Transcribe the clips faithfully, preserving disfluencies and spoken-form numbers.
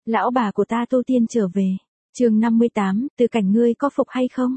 Lão bà của ta tu tiên trở về. Chương năm mươi tám, Từ Cảnh ngươi có phục hay không?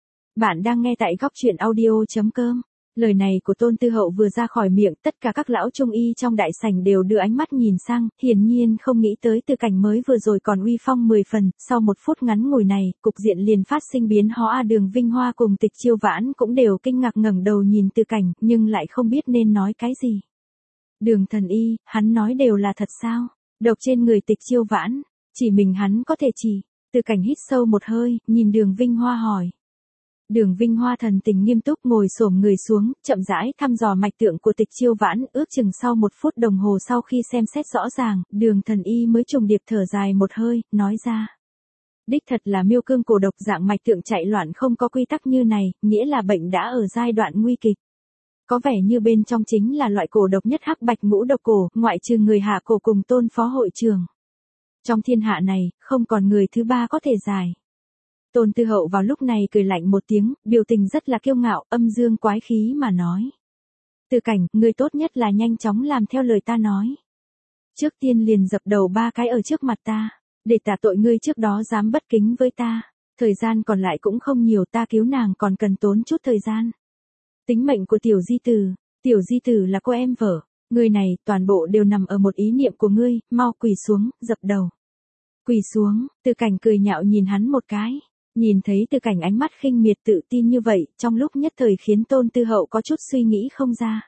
Bạn đang nghe tại góc truyện audio chấm com. Lời này của Tôn Tư Hậu vừa ra khỏi miệng, tất cả các lão trung y trong đại sảnh đều đưa ánh mắt nhìn sang, hiển nhiên không nghĩ tới Từ Cảnh mới vừa rồi còn uy phong mười phần, sau một phút ngắn ngủi này, cục diện liền phát sinh biến hóa. Đường Vinh Hoa cùng Tịch Chiêu Vãn cũng đều kinh ngạc ngẩng đầu nhìn Từ Cảnh, nhưng lại không biết nên nói cái gì. Đường thần y, hắn nói đều là thật sao? Độc trên người Tịch Chiêu Vãn, chỉ mình hắn có thể chỉ. Từ Cảnh hít sâu một hơi, nhìn Đường Vinh Hoa hỏi. Đường Vinh Hoa thần tình nghiêm túc ngồi xổm người xuống, chậm rãi thăm dò mạch tượng của Tịch Chiêu Vãn, ước chừng sau một phút đồng hồ sau khi xem xét rõ ràng, Đường thần y mới trùng điệp thở dài một hơi, nói ra. Đích thật là miêu cương cổ độc, dạng mạch tượng chạy loạn không có quy tắc như này, nghĩa là bệnh đã ở giai đoạn nguy kịch. Có vẻ như bên trong chính là loại cổ độc nhất hắc bạch ngũ độc cổ, ngoại trừ người hạ cổ cùng Tôn phó hội trưởng. Trong thiên hạ này, không còn người thứ ba có thể giải. Tôn Tư Hậu vào lúc này cười lạnh một tiếng, biểu tình rất là kiêu ngạo, âm dương quái khí mà nói. Từ Cảnh, ngươi tốt nhất là nhanh chóng làm theo lời ta nói. Trước tiên liền dập đầu ba cái ở trước mặt ta, để tạ tội ngươi trước đó dám bất kính với ta. Thời gian còn lại cũng không nhiều, ta cứu nàng còn cần tốn chút thời gian. Tính mệnh của Tiểu Di Tử, Tiểu Di Tử là cô em vợ, người này toàn bộ đều nằm ở một ý niệm của ngươi, mau quỳ xuống, dập đầu. Quỳ xuống, Từ Cảnh cười nhạo nhìn hắn một cái. Nhìn thấy Từ Cảnh ánh mắt khinh miệt tự tin như vậy, trong lúc nhất thời khiến Tôn Tư Hậu có chút suy nghĩ không ra.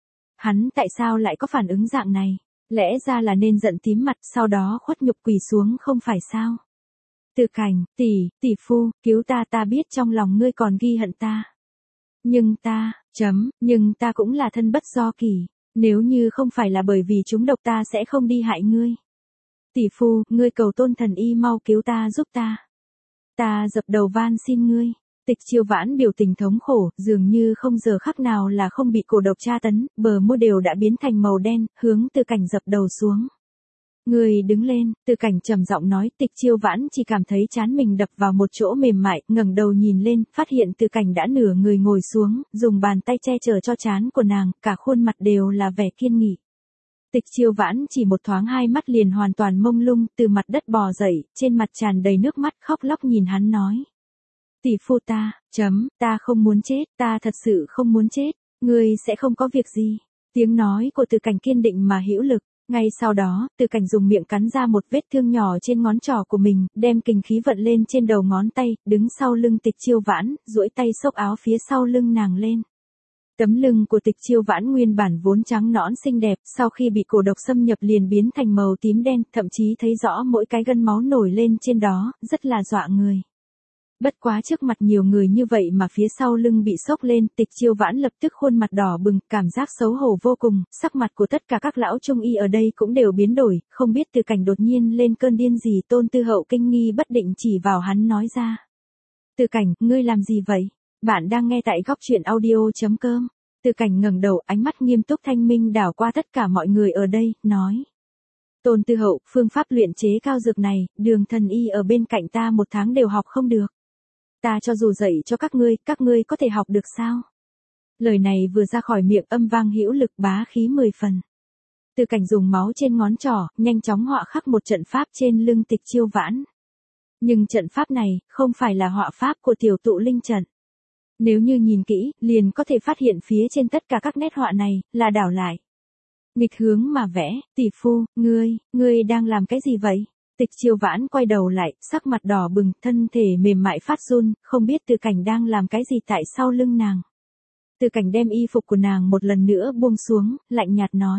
Hắn tại sao lại có phản ứng dạng này? Lẽ ra là nên giận tím mặt, sau đó khuất nhục quỳ xuống không phải sao? Từ Cảnh, tỷ, tỷ phu, cứu ta, ta biết trong lòng ngươi còn ghi hận ta. Nhưng ta, chấm, nhưng ta cũng là thân bất do kỳ, nếu như không phải là bởi vì chúng độc ta sẽ không đi hại ngươi. Tỷ phu, ngươi cầu Tôn thần y mau cứu ta, giúp ta. Ta dập đầu van xin ngươi. Tịch Chiêu Vãn biểu tình thống khổ, dường như không giờ khắc nào là không bị cổ độc tra tấn, bờ môi đều đã biến thành màu đen, hướng Từ Cảnh dập đầu xuống. Ngươi đứng lên, Từ Cảnh trầm giọng nói. Tịch Chiêu Vãn chỉ cảm thấy trán mình đập vào một chỗ mềm mại, ngẩng đầu nhìn lên, phát hiện Từ Cảnh đã nửa người ngồi xuống, dùng bàn tay che chở cho trán của nàng, cả khuôn mặt đều là vẻ kiên nghị. Tịch Chiêu Vãn chỉ một thoáng hai mắt liền hoàn toàn mông lung, từ mặt đất bò dậy, trên mặt tràn đầy nước mắt, khóc lóc nhìn hắn nói. Tỷ phu ta, chấm, ta không muốn chết, ta thật sự không muốn chết, ngươi sẽ không có việc gì. Tiếng nói của Từ Cảnh kiên định mà hữu lực. Ngay sau đó, Từ Cảnh dùng miệng cắn ra một vết thương nhỏ trên ngón trỏ của mình, đem kình khí vận lên trên đầu ngón tay, đứng sau lưng Tịch Chiêu Vãn, duỗi tay xốc áo phía sau lưng nàng lên. Tấm lưng của Tịch Chiêu Vãn nguyên bản vốn trắng nõn xinh đẹp, sau khi bị cổ độc xâm nhập liền biến thành màu tím đen, thậm chí thấy rõ mỗi cái gân máu nổi lên trên đó, rất là dọa người. Bất quá trước mặt nhiều người như vậy mà phía sau lưng bị xốc lên, Tịch Chiêu Vãn lập tức khuôn mặt đỏ bừng, cảm giác xấu hổ vô cùng, sắc mặt của tất cả các lão trung y ở đây cũng đều biến đổi, không biết Từ Cảnh đột nhiên lên cơn điên gì. Tôn Tư Hậu kinh nghi bất định chỉ vào hắn nói ra. Từ Cảnh, ngươi làm gì vậy? Bạn đang nghe tại góc truyện audio chấm com. Từ Cảnh ngẩng đầu, ánh mắt nghiêm túc thanh minh đảo qua tất cả mọi người ở đây, nói. Tôn Tư Hậu, phương pháp luyện chế cao dược này, Đường thần y ở bên cạnh ta một tháng đều học không được. Ta cho dù dạy cho các ngươi, các ngươi có thể học được sao? Lời này vừa ra khỏi miệng âm vang hữu lực, bá khí mười phần. Từ Cảnh dùng máu trên ngón trỏ, nhanh chóng họa khắc một trận pháp trên lưng Tịch Chiêu Vãn. Nhưng trận pháp này, không phải là họa pháp của tiểu tụ linh trận. Nếu như nhìn kỹ, liền có thể phát hiện phía trên tất cả các nét họa này, là đảo lại. Nghịch hướng mà vẽ. Tỷ phu, ngươi, ngươi đang làm cái gì vậy? Tịch Chiêu Vãn quay đầu lại, sắc mặt đỏ bừng, thân thể mềm mại phát run, không biết Từ Cảnh đang làm cái gì tại sau lưng nàng. Từ Cảnh đem y phục của nàng một lần nữa buông xuống, lạnh nhạt nói.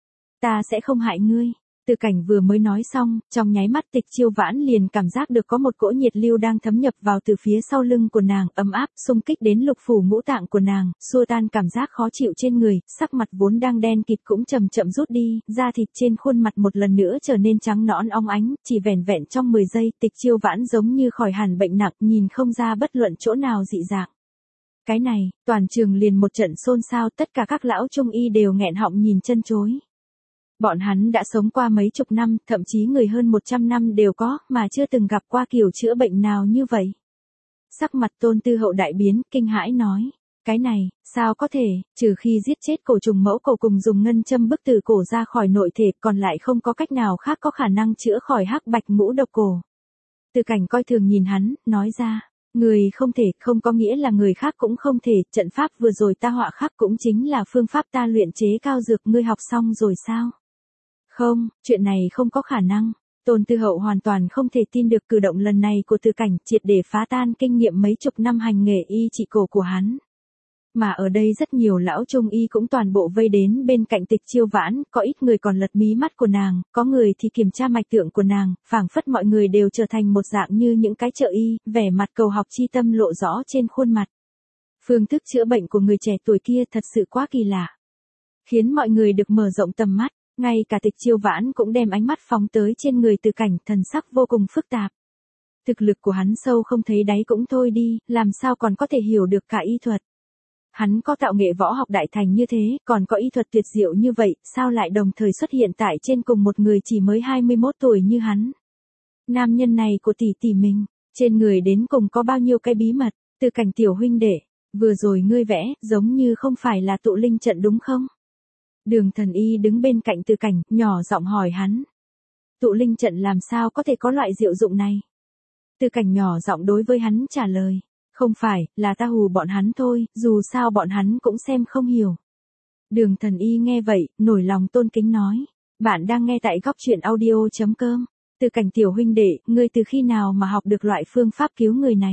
Ta sẽ không hại ngươi. Từ Cảnh vừa mới nói xong, trong nháy mắt Tịch Chiêu Vãn liền cảm giác được có một cỗ nhiệt lưu đang thấm nhập vào từ phía sau lưng của nàng, ấm áp, xung kích đến lục phủ ngũ tạng của nàng, xua tan cảm giác khó chịu trên người, sắc mặt vốn đang đen kịt cũng chậm chậm rút đi, da thịt trên khuôn mặt một lần nữa trở nên trắng nõn óng ánh, chỉ vẻn vẹn trong mười giây, Tịch Chiêu Vãn giống như khỏi hẳn bệnh nặng, nhìn không ra bất luận chỗ nào dị dạng. Cái này, toàn trường liền một trận xôn xao, tất cả các lão trung y đều nghẹn họng nhìn chân chối. Bọn hắn đã sống qua mấy chục năm, thậm chí người hơn một trăm năm đều có, mà chưa từng gặp qua kiểu chữa bệnh nào như vậy. Sắc mặt Tôn Tư Hậu đại biến, kinh hãi nói. cái này, sao có thể, trừ khi giết chết cổ trùng mẫu cổ cùng dùng ngân châm bức từ cổ ra khỏi nội thể, còn lại không có cách nào khác có khả năng chữa khỏi hắc bạch ngũ độc cổ. Từ Cảnh coi thường nhìn hắn, nói ra, người không thể, không có nghĩa là người khác cũng không thể, trận pháp vừa rồi ta họa khắc cũng chính là phương pháp ta luyện chế cao dược, ngươi học xong rồi sao? Không, chuyện này không có khả năng. Tôn Tư Hậu hoàn toàn không thể tin được cử động lần này của Từ Cảnh, triệt để phá tan kinh nghiệm mấy chục năm hành nghề y trị cổ của hắn. Mà ở đây rất nhiều lão trung y cũng toàn bộ vây đến bên cạnh Tịch Chiêu Vãn, có ít người còn lật mí mắt của nàng, có người thì kiểm tra mạch tượng của nàng, phảng phất mọi người đều trở thành một dạng như những cái trợ y, vẻ mặt cầu học chi tâm lộ rõ trên khuôn mặt. Phương thức chữa bệnh của người trẻ tuổi kia thật sự quá kỳ lạ, khiến mọi người được mở rộng tầm mắt. Ngay cả Tịch Chiêu Vãn cũng đem ánh mắt phóng tới trên người Từ Cảnh, thần sắc vô cùng phức tạp. Thực lực của hắn sâu không thấy đáy cũng thôi đi, làm sao còn có thể hiểu được cả y thuật. Hắn có tạo nghệ võ học đại thành như thế, còn có y thuật tuyệt diệu như vậy, sao lại đồng thời xuất hiện tại trên cùng một người chỉ mới hai mươi mốt tuổi như hắn. Nam nhân này của tỷ tỷ mình, trên người đến cùng có bao nhiêu cái bí mật. Từ Cảnh tiểu huynh đệ, vừa rồi ngươi vẽ, giống như không phải là tụ linh trận đúng không? Đường Thần Y đứng bên cạnh Từ Cảnh, nhỏ giọng hỏi hắn. Tụ linh trận làm sao có thể có loại diệu dụng này? Từ Cảnh nhỏ giọng đối với hắn trả lời. Không phải, là ta hù bọn hắn thôi, dù sao bọn hắn cũng xem không hiểu. Đường Thần Y nghe vậy, nổi lòng tôn kính nói. Bạn đang nghe tại góc truyện audio chấm com. Từ Cảnh tiểu huynh đệ, ngươi từ khi nào mà học được loại phương pháp cứu người này?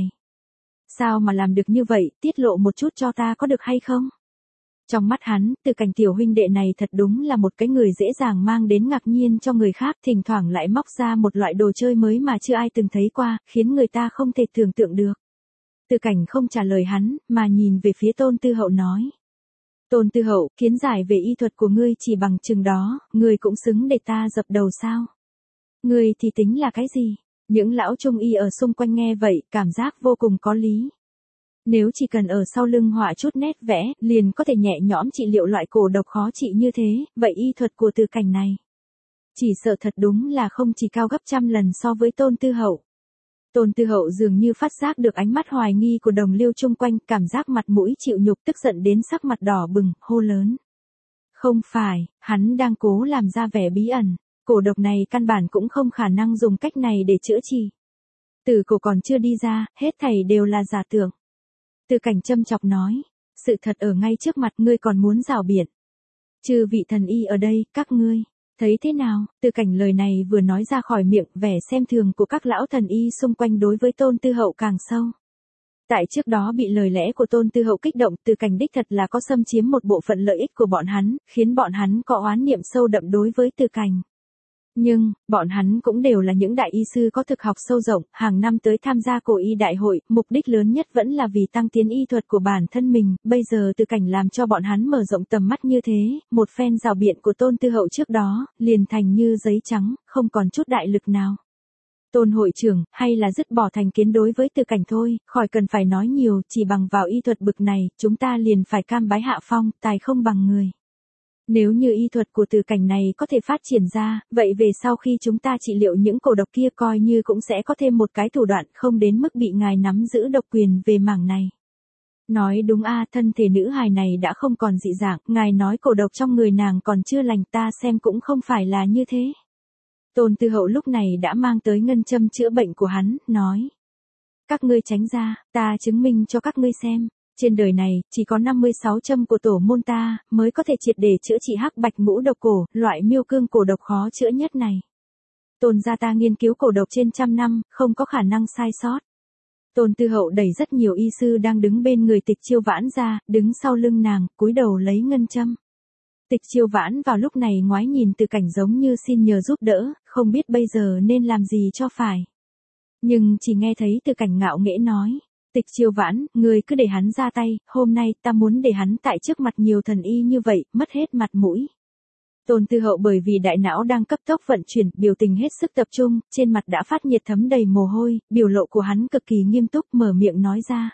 Sao mà làm được như vậy, tiết lộ một chút cho ta có được hay không? Trong mắt hắn, Từ Cảnh tiểu huynh đệ này thật đúng là một cái người dễ dàng mang đến ngạc nhiên cho người khác, thỉnh thoảng lại móc ra một loại đồ chơi mới mà chưa ai từng thấy qua, khiến người ta không thể tưởng tượng được. Từ Cảnh không trả lời hắn, mà nhìn về phía Tôn Tư Hậu nói. Tôn Tư Hậu, kiến giải về y thuật của ngươi chỉ bằng chừng đó, ngươi cũng xứng để ta dập đầu sao? Ngươi thì tính là cái gì? Những lão trung y ở xung quanh nghe vậy, cảm giác vô cùng có lý. Nếu chỉ cần ở sau lưng họa chút nét vẽ, liền có thể nhẹ nhõm trị liệu loại cổ độc khó trị như thế, vậy y thuật của Từ Cảnh này chỉ sợ thật đúng là không chỉ cao gấp trăm lần so với Tôn Tư Hậu. Tôn Tư Hậu dường như phát giác được ánh mắt hoài nghi của đồng liêu chung quanh, cảm giác mặt mũi chịu nhục, tức giận đến sắc mặt đỏ bừng, hô lớn. Không phải, hắn đang cố làm ra vẻ bí ẩn, cổ độc này căn bản cũng không khả năng dùng cách này để chữa trị. Từ cổ còn chưa đi ra, hết thảy đều là giả tưởng. Từ Cảnh châm chọc nói, sự thật ở ngay trước mặt, ngươi còn muốn rảo biện. Chư vị thần y ở đây, các ngươi thấy thế nào? Từ Cảnh lời này vừa nói ra khỏi miệng, vẻ xem thường của các lão thần y xung quanh đối với Tôn Tư Hậu càng sâu. Tại trước đó bị lời lẽ của Tôn Tư Hậu kích động, Từ Cảnh đích thật là có xâm chiếm một bộ phận lợi ích của bọn hắn, khiến bọn hắn có oán niệm sâu đậm đối với Từ Cảnh. Nhưng, bọn hắn cũng đều là những đại y sư có thực học sâu rộng, hàng năm tới tham gia cổ y đại hội, mục đích lớn nhất vẫn là vì tăng tiến y thuật của bản thân mình, bây giờ Từ Cảnh làm cho bọn hắn mở rộng tầm mắt như thế, một phen rào biện của Tôn Tư Hậu trước đó, liền thành như giấy trắng, không còn chút đại lực nào. Tôn hội trưởng, hay là dứt bỏ thành kiến đối với Từ Cảnh thôi, khỏi cần phải nói nhiều, chỉ bằng vào y thuật bực này, chúng ta liền phải cam bái hạ phong, tài không bằng người. Nếu như y thuật của Từ Cảnh này có thể phát triển ra, vậy về sau khi chúng ta trị liệu những cổ độc kia coi như cũng sẽ có thêm một cái thủ đoạn không đến mức bị ngài nắm giữ độc quyền về mảng này. Nói đúng a, thân thể nữ hài này đã không còn dị dạng, ngài nói cổ độc trong người nàng còn chưa lành, ta xem cũng không phải là như thế. Tôn Tư Hậu lúc này đã mang tới ngân châm chữa bệnh của hắn, nói. Các ngươi tránh ra, ta chứng minh cho các ngươi xem. Trên đời này, chỉ có năm mươi sáu châm của tổ môn ta, mới có thể triệt để chữa trị hắc bạch ngũ độc cổ, loại miêu cương cổ độc khó chữa nhất này. Tôn gia ta nghiên cứu cổ độc trên trăm năm, không có khả năng sai sót. Tôn Tư Hậu đẩy rất nhiều y sư đang đứng bên người Tịch Chiêu Vãn ra, đứng sau lưng nàng, cúi đầu lấy ngân châm. Tịch Chiêu Vãn vào lúc này ngoái nhìn Từ Cảnh giống như xin nhờ giúp đỡ, không biết bây giờ nên làm gì cho phải. Nhưng chỉ nghe thấy Từ Cảnh ngạo nghễ nói. Tịch Chiêu Vãn, ngươi cứ để hắn ra tay, hôm nay ta muốn để hắn tại trước mặt nhiều thần y như vậy, mất hết mặt mũi. Tôn Tư Hậu bởi vì đại não đang cấp tốc vận chuyển, biểu tình hết sức tập trung, trên mặt đã phát nhiệt thấm đầy mồ hôi, biểu lộ của hắn cực kỳ nghiêm túc, mở miệng nói ra.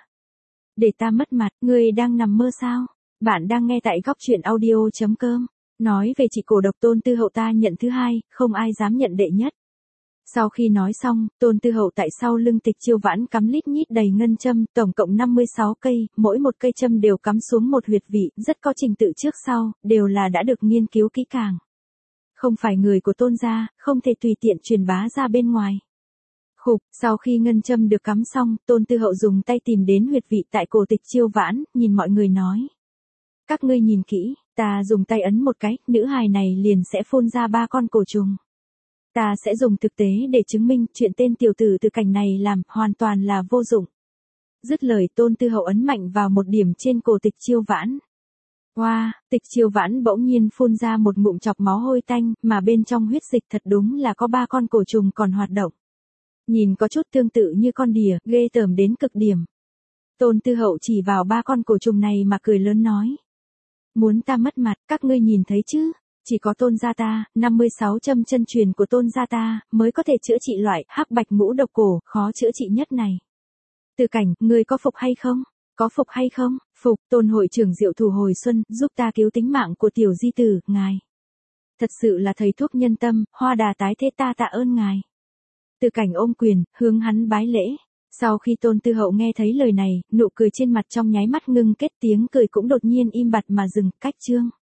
Để ta mất mặt, ngươi đang nằm mơ sao? Bạn đang nghe tại góc truyện audio chấm com. Nói về chỉ cổ độc Tôn Tư Hậu ta nhận thứ hai, không ai dám nhận đệ nhất. Sau khi nói xong, Tôn Tư Hậu tại sau lưng Tịch Chiêu Vãn cắm lít nhít đầy ngân châm, tổng cộng năm mươi sáu cây, mỗi một cây châm đều cắm xuống một huyệt vị, rất có trình tự trước sau, đều là đã được nghiên cứu kỹ càng. Không phải người của Tôn gia, không thể tùy tiện truyền bá ra bên ngoài. Khục, sau khi ngân châm được cắm xong, Tôn Tư Hậu dùng tay tìm đến huyệt vị tại cổ Tịch Chiêu Vãn, nhìn mọi người nói. Các ngươi nhìn kỹ, ta dùng tay ấn một cái, nữ hài này liền sẽ phun ra ba con cổ trùng. Ta sẽ dùng thực tế để chứng minh chuyện tên tiểu tử Từ Cảnh này làm hoàn toàn là vô dụng. Dứt lời Tôn Tư Hậu ấn mạnh vào một điểm trên cổ Tịch Chiêu Vãn. Hoa, wow, Tịch Chiêu Vãn bỗng nhiên phun ra một ngụm chọc máu hôi tanh, mà bên trong huyết dịch thật đúng là có ba con cổ trùng còn hoạt động. Nhìn có chút tương tự như con đỉa, ghê tởm đến cực điểm. Tôn Tư Hậu chỉ vào ba con cổ trùng này mà cười lớn nói. Muốn ta mất mặt, các ngươi nhìn thấy chứ? Chỉ có Tôn gia ta, năm mươi sáu châm chân truyền của Tôn gia ta, mới có thể chữa trị loại hắc bạch ngũ độc cổ, khó chữa trị nhất này. Từ Cảnh, ngươi có phục hay không? Có phục hay không? Phục, Tôn hội trưởng Diệu Thủ hồi xuân, giúp ta cứu tính mạng của tiểu di tử, ngài. Thật sự là thầy thuốc nhân tâm, hoa đà tái thế ta tạ ơn ngài. Từ Cảnh ôm quyền, hướng hắn bái lễ. Sau khi Tôn Tư Hậu nghe thấy lời này, nụ cười trên mặt trong nháy mắt ngưng kết, tiếng cười cũng đột nhiên im bặt mà dừng, cách chương.